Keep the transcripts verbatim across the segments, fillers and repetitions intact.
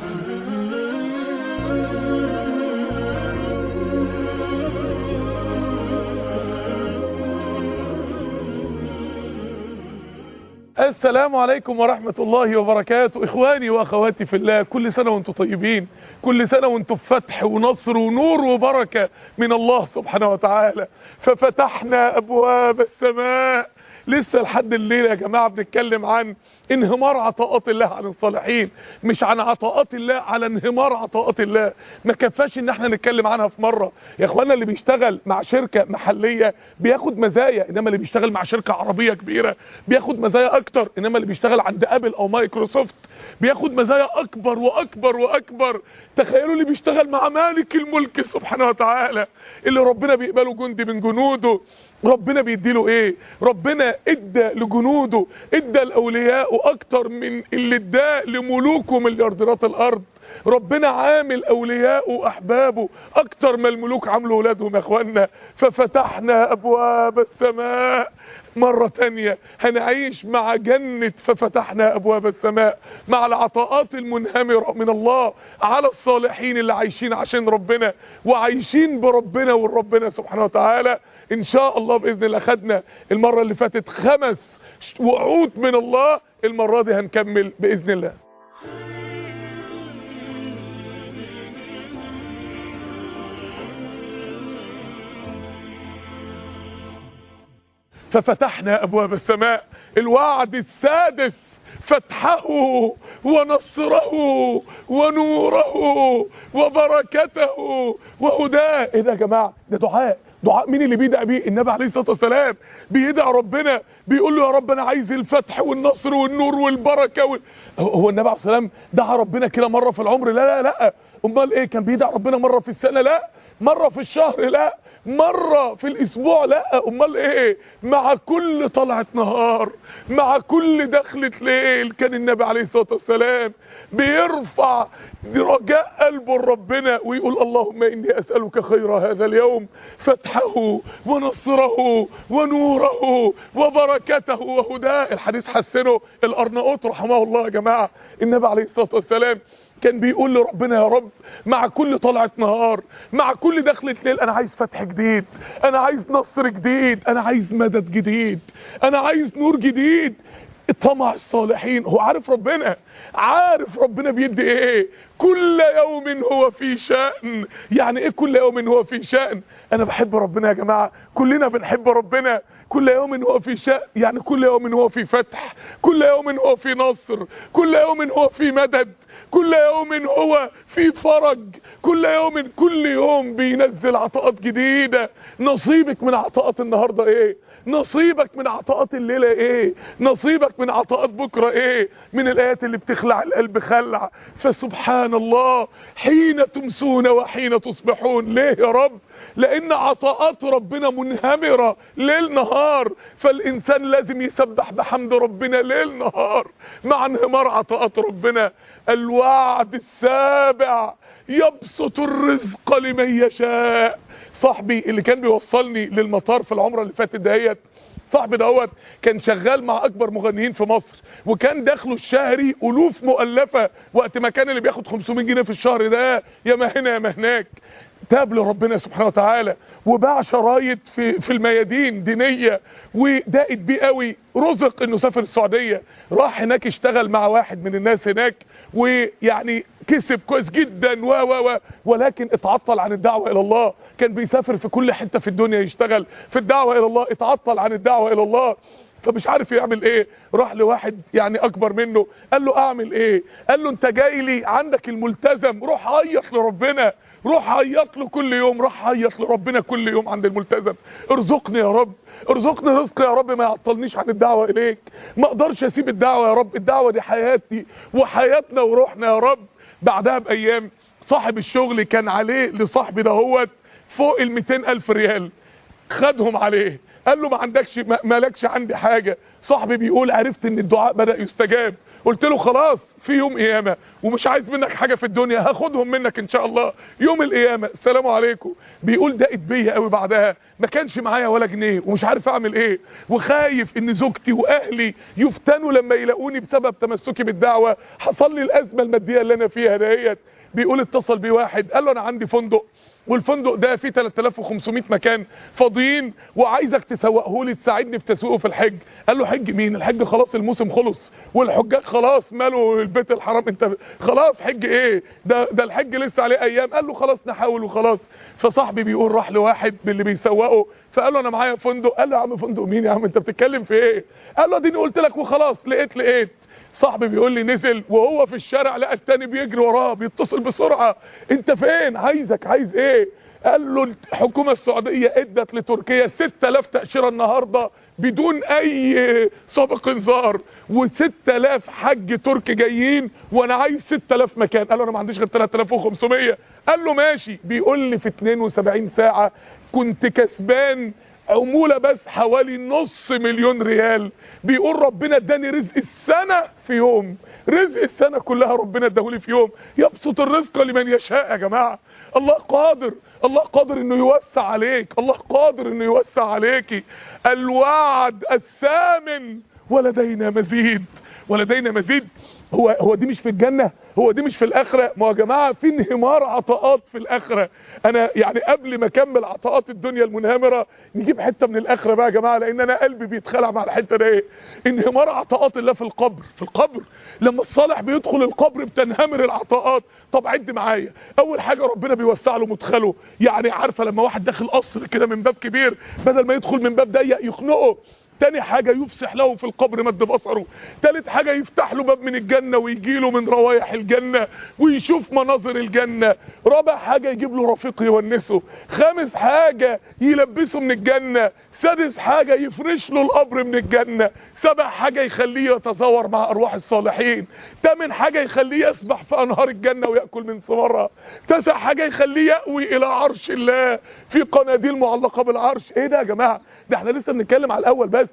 السلام عليكم ورحمة الله وبركاته. إخواني وأخواتي في الله، كل سنة وانتم طيبين، كل سنة وانتم بفتح ونصر ونور وبركة من الله سبحانه وتعالى. ففتحنا أبواب السماء. لسه لحد الليلة يا جماعة بنتكلم عن انهمار عطاءات الله عن الصالحين، مش عن عطاءات الله، على انهمار عطاءات الله. ما كفاش ان احنا نتكلم عنها في مرة يا اخوانا. اللي بيشتغل مع شركة محلية بياخد مزايا، انما اللي بيشتغل مع شركة عربية كبيرة بياخد مزايا اكتر، انما اللي بيشتغل عند ابل او مايكروسوفت بياخد مزايا اكبر واكبر واكبر. تخيلوا اللي بيشتغل مع مالك الملك سبحانه وتعالى، اللي ربنا بيقبله جندي من جنوده، ربنا بيديله ايه؟ ربنا ادى لجنوده، ادى لاوليائه اكتر من اللي اداه لملوك ومليارديرات الارض. ربنا عامل اوليائه واحبابه اكتر ما الملوك عاملوا اولادهم يا اخوانا. ففتحنا ابواب السماء. مرة تانية هنعيش مع جنة ففتحنا ابواب السماء، مع العطاءات المنهمرة من الله على الصالحين اللي عايشين عشان ربنا وعايشين بربنا والربنا سبحانه وتعالى. ان شاء الله باذن الله خدنا المرة اللي فاتت خمس وعود من الله، المرة دي هنكمل باذن الله. ففتحنا ابواب السماء، الوعد السادس، فتحه ونصره ونوره وبركته وهداه. ايه ده يا جماعه؟ ده دعاء. دعاء مين اللي بيدعي بيه؟ النبي عليه الصلاه والسلام بيدعي ربنا، بيقول له يا رب انا عايز الفتح والنصر والنور والبركه وال... هو النبي عليه الصلاه والسلام دعا ربنا كده مره في العمر؟ لا لا لا. امال ايه؟ كان بيدعي ربنا مره في السنه؟ لا. مره في الشهر؟ لا. مرة في الاسبوع؟ لا. امال ايه؟ مع كل طلعة نهار، مع كل دخلة ليل، كان النبي عليه الصلاة والسلام بيرفع رجاء قلبه لربنا ويقول اللهم اني اسألك خير هذا اليوم، فتحه ونصره ونوره وبركته وهداه. الحديث حسنه الارناؤوط رحمه الله يا جماعة. النبي عليه الصلاة والسلام كان بيقول لربنا يا رب مع كل طلعة نهار، مع كل دخلة ليل، انا عايز فتح جديد، انا عايز نصر جديد، انا عايز مدد جديد، انا عايز نور جديد. طمع الصالحين. هو عارف ربنا، عارف ربنا بيدي ايه. كل يوم هو في شأن. يعني ايه كل يوم هو في شأن؟ انا بحب ربنا يا جماعة، كلنا بنحب ربنا. كل يوم هو في شأن، يعني كل يوم هو في فتح، كل يوم هو في نصر، كل يوم هو في مدد، كل يوم هو في فرج، كل يوم كل يوم بينزل عطاءات جديدة. نصيبك من عطاءات النهاردة ايه؟ نصيبك من عطاءات الليلة ايه؟ نصيبك من عطاءات بكرة ايه؟ من الايات اللي بتخلع القلب خلع. فسبحان الله حين تمسون وحين تصبحون. ليه يا رب؟ لان عطاءات ربنا منهمرة ليل نهار، فالانسان لازم يسبح بحمد ربنا ليل نهار مع انهمار عطاءات ربنا. الوعد السابع، يبسط الرزق لمن يشاء. صاحبي اللي كان بيوصلني للمطار في العمرة اللي فاتت دهيت، صاحبي دوت كان شغال مع اكبر مغنيين في مصر، وكان دخله الشهري الوف مؤلفة، وقت ما كان اللي بياخد خمسمية جنيه في الشهر ده يا ما هنا يا ما هناك. تاب لربنا سبحانه وتعالى وباع شرايط في في الميادين دينيه وضاقت بيه قوي. رزق انه سافر السعوديه، راح هناك اشتغل مع واحد من الناس هناك، ويعني كسب كويس جدا و و و ولكن اتعطل عن الدعوه الى الله. كان بيسافر في كل حته في الدنيا يشتغل في الدعوه الى الله، اتعطل عن الدعوه الى الله، فمش عارف يعمل ايه. راح لواحد يعني اكبر منه، قال له اعمل ايه؟ قال له انت جاي لي عندك الملتزم، روح عيط لربنا، روح عيط له كل يوم، روح عيط لربنا كل يوم عند الملتزم. ارزقني يا رب، ارزقني رزق يا رب ما يعطلنيش عن الدعوه اليك، ما اقدرش اسيب الدعوه يا رب، الدعوه دي حياتي وحياتنا وروحنا يا رب. بعدها بايام صاحب الشغل كان عليه لصاحبي دهوت فوق ال مئتين الف ريال، خدهم عليه، قال له ما عندكش، ما لكش عندي حاجه. صاحبي بيقول عرفت ان الدعاء بدأ يستجاب، قلت له خلاص في يوم قيامه ومش عايز منك حاجه في الدنيا، هاخدهم منك ان شاء الله يوم القيامه، السلام عليكم. بيقول دقت بيا قوي بعدها، ما كانش معايا ولا جنيه ومش عارف اعمل ايه، وخايف ان زوجتي واهلي يفتنوا لما يلاقوني بسبب تمسكي بالدعوه، حصل لي الازمه الماديه اللي انا فيها ديت. بيقول اتصل بيه واحد قال له انا عندي فندق، والفندق ده فيه ثلاثة آلاف وخمسمائة مكان فاضيين وعايزك تسوقه لي، تساعدني في تسويقه في الحج. قال له حج مين؟ الحج خلاص الموسم خلص والحجاج خلاص مالوا البيت الحرام، انت خلاص حج ايه ده ده الحج لسه عليه ايام. قال له خلاص نحاول وخلاص. فصاحبي بيقول راح لواحد من اللي بيسوقه فقال له انا معايا فندق. قال له يا عم فندق مين يا عم انت بتتكلم في ايه؟ قال له اديني قلت لك وخلاص، لقيت لقيت صاحبي بيقول لي نزل وهو في الشارع لقى التاني بيجري وراه بيتصل بسرعه، انت فين؟ عايزك عايز ايه؟ قال له الحكومه السعوديه ادت لتركيا ستة آلاف تاشيره النهارده بدون اي سابق انذار، و6000 حج تركي جايين وانا عايز ستة آلاف مكان. قال له انا ما عنديش غير ثلاثة آلاف وخمسمائة. قال له ماشي. بيقول لي في اتنين وسبعين ساعه كنت كسبان عمولة بس حوالي نص مليون ريال. بيقول ربنا اداني رزق السنة في يوم، رزق السنة كلها ربنا اداهولي في يوم. يبسط الرزق لمن يشاء يا جماعة. الله قادر، الله قادر انه يوسع عليك، الله قادر انه يوسع عليكي. الوعد الثامن ولدينا مزيد، ولدينا مزيد. هو هو دي مش في الجنة؟ هو دي مش في الاخره؟ ما يا جماعه في انهمار عطاءات في الاخره. انا يعني قبل ما اكمل عطاءات الدنيا المنهمره نجيب حته من الاخره بقى يا جماعه، لان انا قلبي بيتخلع مع الحته دي. انهمار عطاءات الله في القبر، في القبر لما الصالح بيدخل القبر بتنهمر العطاءات. طب عد معايا. اول حاجه ربنا بيوسع له مدخله، يعني عارفه لما واحد داخل قصر كده من باب كبير بدل ما يدخل من باب ضيق يخنقه. تاني حاجة يفسح له في القبر مد بصره. تالت حاجة يفتح له باب من الجنة ويجيله من روايح الجنة ويشوف مناظر الجنة. رابع حاجة يجيب له رفيق يونسه. خامس حاجة يلبسه من الجنة. سادس حاجة يفرش له القبر من الجنة. سبع حاجة يخليه يتزاور مع أرواح الصالحين. تامن حاجة يخليه يسبح في أنهار الجنة ويأكل من ثمرها. تسع حاجة يخليه يأوي إلى عرش الله في قناديل معلقة بالعرش. إيه ده يا جماعة؟ ده احنا لسه بنتكلم على الأول بس،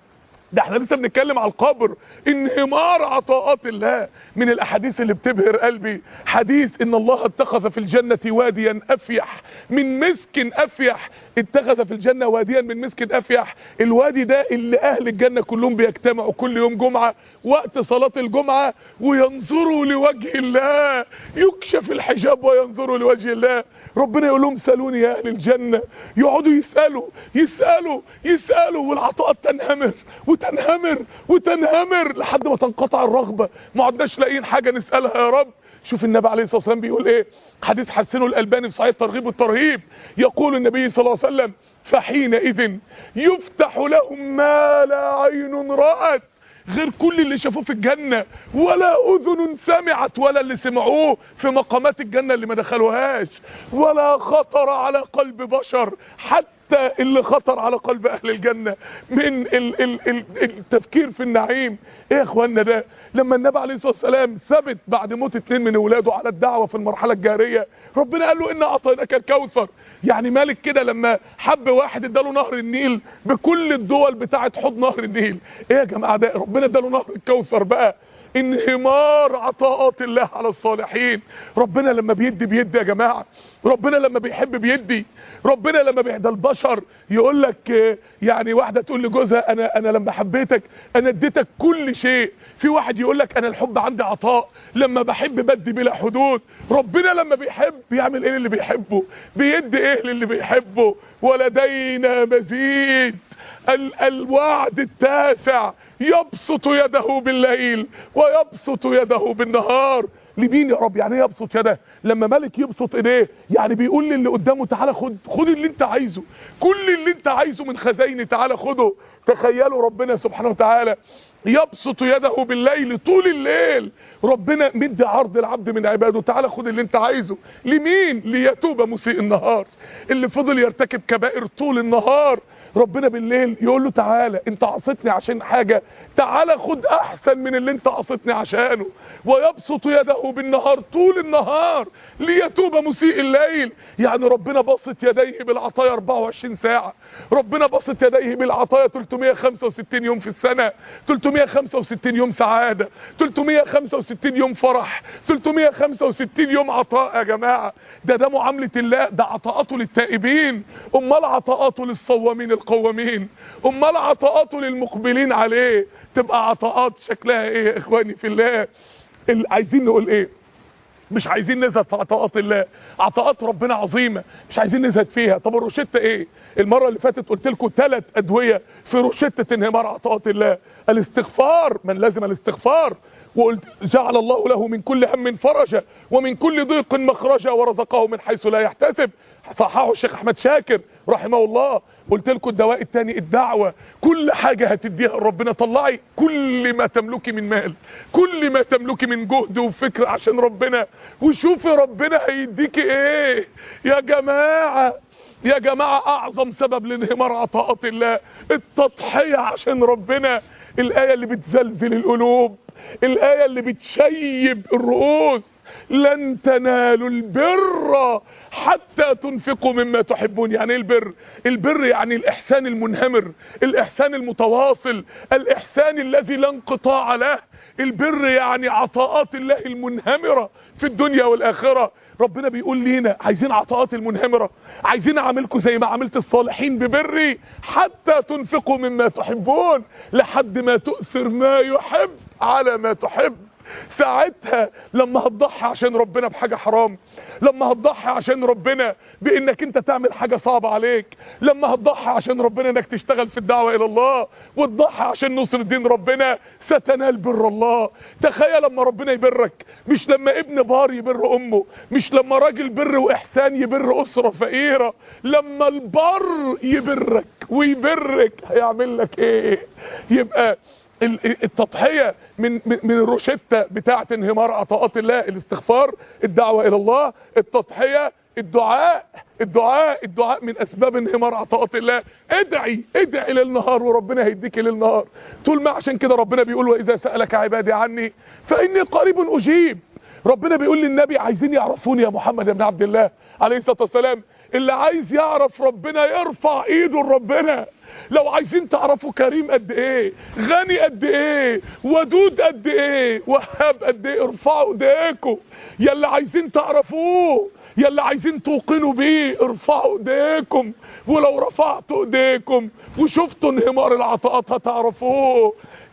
ده احنا لسه بنتكلم على القبر. انهمار عطاءات الله. من الاحاديث اللي بتبهر قلبي حديث ان الله اتخذ في الجنة واديا افيح من مسك افيح. اتخذ في الجنة واديا من مسك افيح. الوادي ده اللي اهل الجنة كلهم بيجتمعوا كل يوم جمعة وقت صلاة الجمعة وينظروا لوجه الله، يكشف الحجاب وينظروا لوجه الله. ربنا يقول لهم سالوني يا اهل الجنة، يقعدوا يسألوا يسألوا يسألوا والعطاءات تنهمر وتنهمر وتنهمر لحد ما تنقطع الرغبة، ما عدناش لاقيين حاجة نسألها يا رب. شوف النبي عليه الصلاة والسلام بيقول ايه، حديث حسنه الألباني في صحيح الترغيب والترهيب. يقول النبي صلى الله عليه وسلم فحينئذ يفتح لهم ما لا عين رأت، غير كل اللي شافوه في الجنة ولا أذن سمعت، ولا اللي سمعوه في مقامات الجنة اللي ما دخلوهاش، ولا خطر على قلب بشر، حتى اللي خطر على قلب أهل الجنة من ال ال ال التفكير في النعيم. ايه يا اخوانا ده؟ لما النبي عليه الصلاة والسلام ثبت بعد موت اتنين من اولاده على الدعوة في المرحلة الجارية، ربنا قال له إنا أعطيناك الكوثر. يعني مالك كده لما حب واحد اداله نهر النيل بكل الدول بتاعت حوض نهر النيل. ايه يا جماعة ده؟ ربنا اداله نهر الكوثر بقى. انهمار عطاءات الله على الصالحين. ربنا لما بيدي بيدي يا جماعة، ربنا لما بيحب بيدي، ربنا لما بيهدى البشر. يقول لك يعني واحدة تقول لجوزها انا انا لما حبيتك انا اديتك كل شيء. في واحد يقول لك انا الحب عندي عطاء، لما بحب بدي بلا حدود. ربنا لما بيحب بيعمل ايه اللي بيحبه؟ بيدي ايه للي بيحبه؟ ولدينا مزيد. ال الوعد التاسع يبسط يده بالليل ويبسط يده بالنهار. لمين يا رب؟ يعني ايه يبسط يده؟ لما ملك يبسط ايديه يعني بيقول للي قدامه تعالى خد خد اللي انت عايزه، كل اللي انت عايزه من خزايني تعالى خده. تخيلوا ربنا سبحانه وتعالى يبسط يده بالليل طول الليل. ربنا مدي عرض العبد من عباده تعالى خد اللي انت عايزه. لمين؟ ليتوب مسيء النهار، اللي فضل يرتكب كبائر طول النهار. ربنا بالليل يقول له تعالى انت عصيتني عشان حاجة، تعالى خد احسن من اللي انت عصيتني عشانه. ويبسط يده بالنهار طول النهار ليتوب مسيء الليل. يعني ربنا بسط يديه بالعطايا أربعة وعشرين ساعة، ربنا بسط يديه بالعطايا ثلاثمائة وخمسة وستين يوم في السنة، ثلاثمائة تلتمية وخمسة وستين يوم سعادة، تلتمية وخمسة وستين يوم فرح، تلتمية وخمسة وستين يوم عطاء. يا جماعة ده ده معاملة الله، ده عطاءاته للتائبين، امال عطاءاته للصوامين القوامين، امال عطاءاته للمقبلين عليه تبقى عطاءات شكلها ايه يا اخواني في الله؟ عايزين نقول ايه؟ مش عايزين نزهد في عطاءات الله، عطاءات ربنا عظيمه مش عايزين نزهد فيها. طب الروشته ايه؟ المره اللي فاتت قلت لكم ثلاث ادويه في روشته انهمار عطاءات الله. الاستغفار، من لازم الاستغفار، وقلت جعل الله له من كل هم فرجا ومن كل ضيق مخرجا ورزقه من حيث لا يحتسب، صححه الشيخ احمد شاكر رحمه الله. قلت لكم الدواء الثاني الدعوه، كل حاجه هتديها ربنا طلعي كل ما تملكي من مال، كل ما تملكي من جهد وفكر عشان ربنا، وشوفي ربنا هيديكي ايه. يا جماعه يا جماعه اعظم سبب لانهمار عطاءات الله التضحيه عشان ربنا. الايه اللي بتزلزل القلوب، الايه اللي بتشيب الرؤوس، لن تنالوا البر حتى تنفقوا مما تحبون. يعني ايه البر؟ البر يعني الاحسان المنهمر، الاحسان المتواصل، الاحسان الذي لا انقطاع له. البر يعني عطاءات الله المنهمرة في الدنيا والاخرة. ربنا بيقول لينا عايزين عطاءات المنهمرة، عايزين اعملكم زي ما عملت الصالحين ببري حتى تنفقوا مما تحبون، لحد ما تؤثر ما يحب على ما تحب. ساعتها لما هتضحي عشان ربنا بحاجة حرام، لما هتضحي عشان ربنا بانك انت تعمل حاجة صعبة عليك، لما هتضحي عشان ربنا انك تشتغل في الدعوة الى الله وتضحي عشان نصر دين ربنا، ستنال بر الله. تخيل لما ربنا يبرك، مش لما ابن بار يبر امه، مش لما راجل بر واحسان يبر اسرة فقيرة، لما البر يبرك ويبرك هيعمل لك ايه؟ يبقى التضحية من من الروشتة بتاعة انهمار عطاءات الله الاستغفار، الدعوة الى الله، التضحية، الدعاء. الدعاء الدعاء من اسباب انهمار عطاءات الله. ادعي ادعي ليل نهار وربنا هيديك ليل نهار طول ما. عشان كده ربنا بيقول واذا سألك عبادي عني فاني قريب اجيب. ربنا بيقول للنبي عايزين يعرفوني يا محمد يا ابن عبد الله عليه الصلاة والسلام، اللي عايز يعرف ربنا يرفع ايده لربنا. لو عايزين تعرفوا كريم قد ايه، غني قد ايه، ودود قد ايه، وهاب قد ايه، ارفعوا ايديكم. يلا عايزين تعرفوه، يلا عايزين توقنوا بيه، ارفعوا ايديكم. ولو رفعتوا ايديكم وشفتوا انهمار العطاءات هتعرفوه.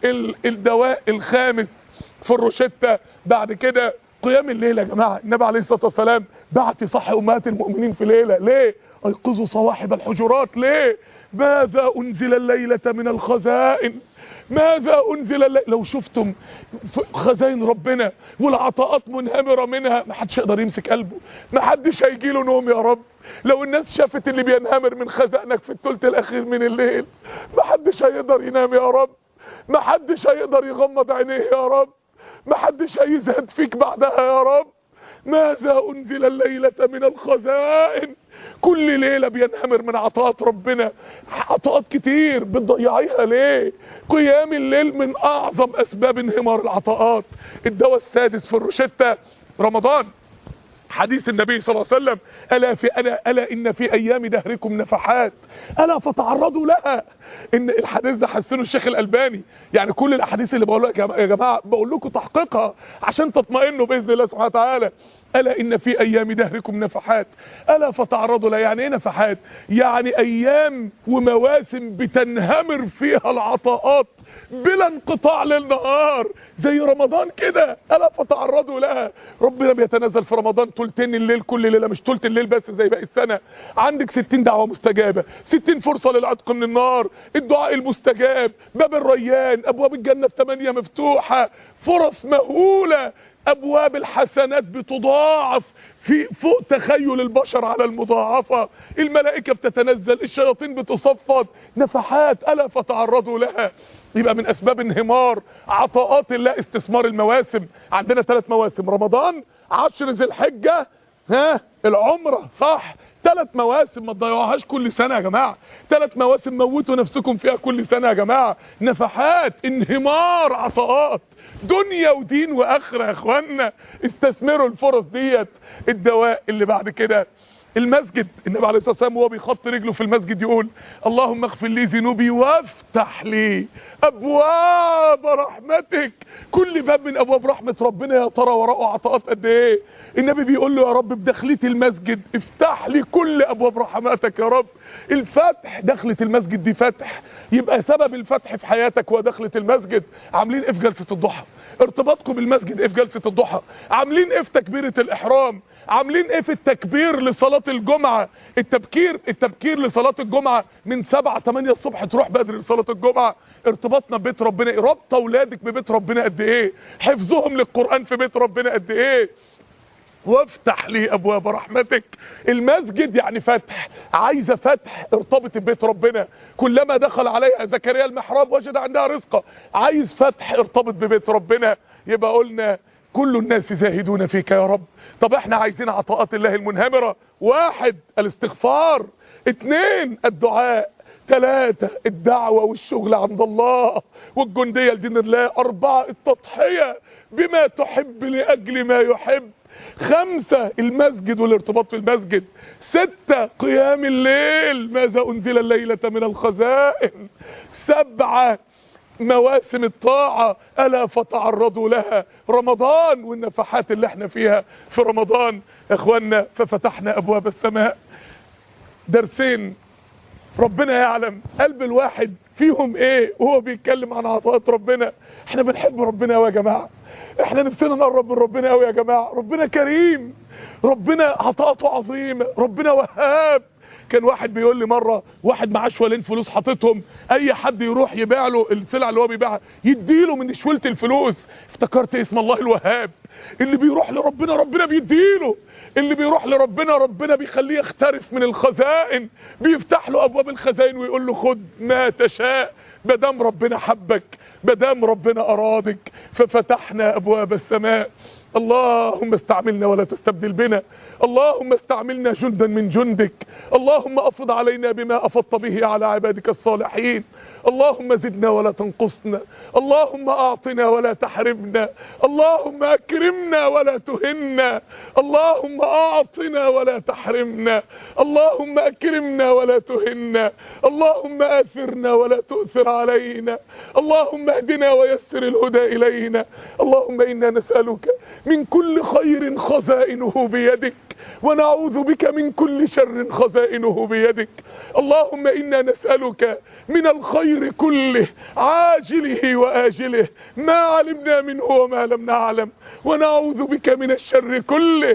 الدواء الخامس في الروشتة بعد كده قيام الليل. يا جماعة النبي عليه الصلاة والسلام بعت يصحي امهات المؤمنين في ليلة. ليه؟ ايقظوا صواحب الحجرات. ليه؟ ماذا انزل الليلة من الخزائن، ماذا انزل الليلة. لو شفتم خزائن ربنا والعطاءات منهمرة منها، محدش يقدر يمسك قلبه، محدش هيجيله نوم يا رب. لو الناس شافت اللي بينهمر من خزائنك في الثلث الاخير من الليل، محدش هيقدر ينام يا رب، محدش هيقدر يغمض عينيه يا رب، محدش هيزهد فيك بعدها يا رب. ماذا انزل الليلة من الخزائن. كل ليلة بينهمر من عطاءات ربنا، عطاءات كتير بتضيعيها ليه؟ قيام الليل من اعظم اسباب انهمار العطاءات. الدواء السادس في الروشتة رمضان. حديث النبي صلى الله عليه وسلم الا في الا الا ان في ايام دهركم نفحات الا فتعرضوا لها. ان الحديث ده حسنه الشيخ الالباني. يعني كل الاحاديث اللي بقولها يا جماعه بقول لكم تحقيقها عشان تطمئنوا باذن الله سبحانه وتعالى. الا ان في ايام دهركم نفحات الا فتعرضوا لها. يعني ايه نفحات؟ يعني ايام ومواسم بتنهمر فيها العطاءات بلا انقطاع للنهار، زي رمضان كده. الا فتعرضوا لها. ربنا بيتنزل في رمضان ثلثين الليل كل ليله، مش ثلث الليل بس زي باقي السنه. عندك ستين دعوه مستجابه، ستين فرصه للعتق من النار، الدعاء المستجاب، باب الريان، ابواب الجنه الثمانيه مفتوحه، فرص مهوله، ابواب الحسنات بتضاعف في فوق تخيل البشر على المضاعفة، الملائكة بتتنزل، الشياطين بتصفد. نفحات الا فتعرضوا لها. يبقى من اسباب انهمار عطاءات الله استثمار المواسم. عندنا ثلاث مواسم، رمضان، عشر ذي الحجة، ها العمرة، صح؟ ثلاث مواسم ما تضيعوهاش كل سنة يا جماعة. ثلاث مواسم موتوا نفسكم فيها كل سنة يا جماعة. نفحات، انهمار عطاءات دنيا ودين واخره يا اخوانا. استثمروا الفرص ديت. الدواء اللي بعد كده المسجد النبي عليه الصلاة والسلام وهو بيخط رجله في المسجد يقول اللهم اغفر لي ذنوبي وافتح لي ابواب رحمتك. كل باب من ابواب رحمة ربنا يا ترى وراءه عطاءات قد ايه. النبي بيقول له يا رب بدخلتي المسجد افتح لي كل ابواب رحمتك يا رب. الفتح، دخلة المسجد دي فتح، يبقى سبب الفتح في حياتك هو دخلة المسجد. عاملين ايه في جلسة الضحى؟ ارتباطكم بالمسجد ايه في جلسة الضحى؟ عاملين ايه في تكبيرة الاحرام؟ عاملين ايه في التكبير لصلاة الجمعة؟ التبكير التبكير لصلاة الجمعة من سبعة تمانية الصبح تروح بدري لصلاة الجمعة. ارتباطنا ببيت ربنا، ربط اولادك ببيت ربنا قد ايه؟ حفظهم للقرآن في بيت ربنا قد ايه؟ وافتح لي ابواب رحمتك. المسجد يعني فتح، عايزه فتح، ارتبط ببيت ربنا. كلما دخل عليها زكريا المحراب وجد عندها رزقا. عايز فتح، ارتبط ببيت ربنا. يبقى قلنا كل الناس زاهدون فيك يا رب. طب احنا عايزين عطاءات الله المنهمرة. واحد الاستغفار، اتنين الدعاء، ثلاثة الدعوة والشغل عند الله والجندية لدين الله، اربعة التضحية بما تحب لأجل ما يحب، خمسة المسجد والارتباط في المسجد، ستة قيام الليل ماذا انزل الليلة من الخزائن، سبعة مواسم الطاعة ألا فتعرضوا لها، رمضان والنفحات اللي احنا فيها في رمضان يا اخوانا. ففتحنا ابواب السماء. درسين ربنا يعلم قلب الواحد فيهم ايه وهو بيتكلم عن عطاءات ربنا. احنا بنحب ربنا قوي يا جماعة، احنا نفسنا نقرب من ربنا قوي يا جماعة. ربنا كريم، ربنا عطاءاته عظيمة، ربنا وهاب. كان واحد بيقول لي مره، واحد معاه شوالين فلوس حاططهم، اي حد يروح يبيع له السلعه اللي هو بيبيعها يديله من شويله الفلوس. افتكرت اسم الله الوهاب. اللي بيروح لربنا ربنا بيديله، اللي بيروح لربنا ربنا بيخليه يخترف من الخزائن، بيفتح له ابواب الخزائن ويقول له خد ما تشاء مادام ربنا حبك، مادام ربنا ارادك. ففتحنا ابواب السماء. اللهم استعملنا ولا تستبدل بنا، اللهم استعملنا جندا من جندك، اللهم افض علينا بما افضت به على عبادك الصالحين، اللهم زدنا ولا تنقصنا، اللهم اعطنا ولا تحرمنا، اللهم اكرمنا ولا تهنا، اللهم اعطنا ولا تحرمنا، اللهم اكرمنا ولا تهنا، اللهم اثرنا ولا تؤثر علينا، اللهم اهدنا ويسر الهدى الينا. اللهم انا نسألك من كل خير خزائنه بيدك، ونعوذ بك من كل شر خزائنه بيدك. اللهم انا نسألك من الخير كله عاجله وآجله ما علمنا منه وما لم نعلم، ونعوذ بك من الشر كله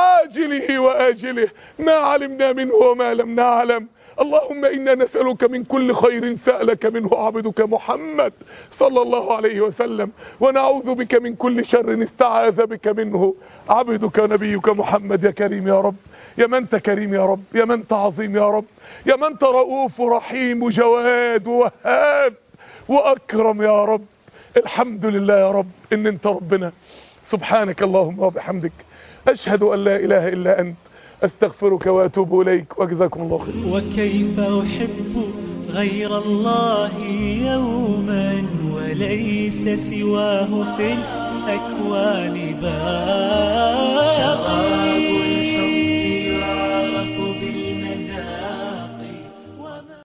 عاجله وآجله ما علمنا منه وما لم نعلم. اللهم انا نسألك من كل خير سألك منه عبدك محمد صلى الله عليه وسلم، ونعوذ بك من كل شر استعاذ بك منه عبدك نبيك محمد. يا كريم يا رب، يا من انت كريم يا رب، يا من انت عظيم يا رب، يا من انت رؤوف رحيم وجواد ووهاب واكرم يا رب. الحمد لله يا رب ان انت ربنا. سبحانك اللهم وبحمدك، اشهد ان لا اله الا انت، استغفرك واتوب اليك، وجزاكم الله خير. وكيف احب غير الله يوما وليس سواه في الاكوان بار.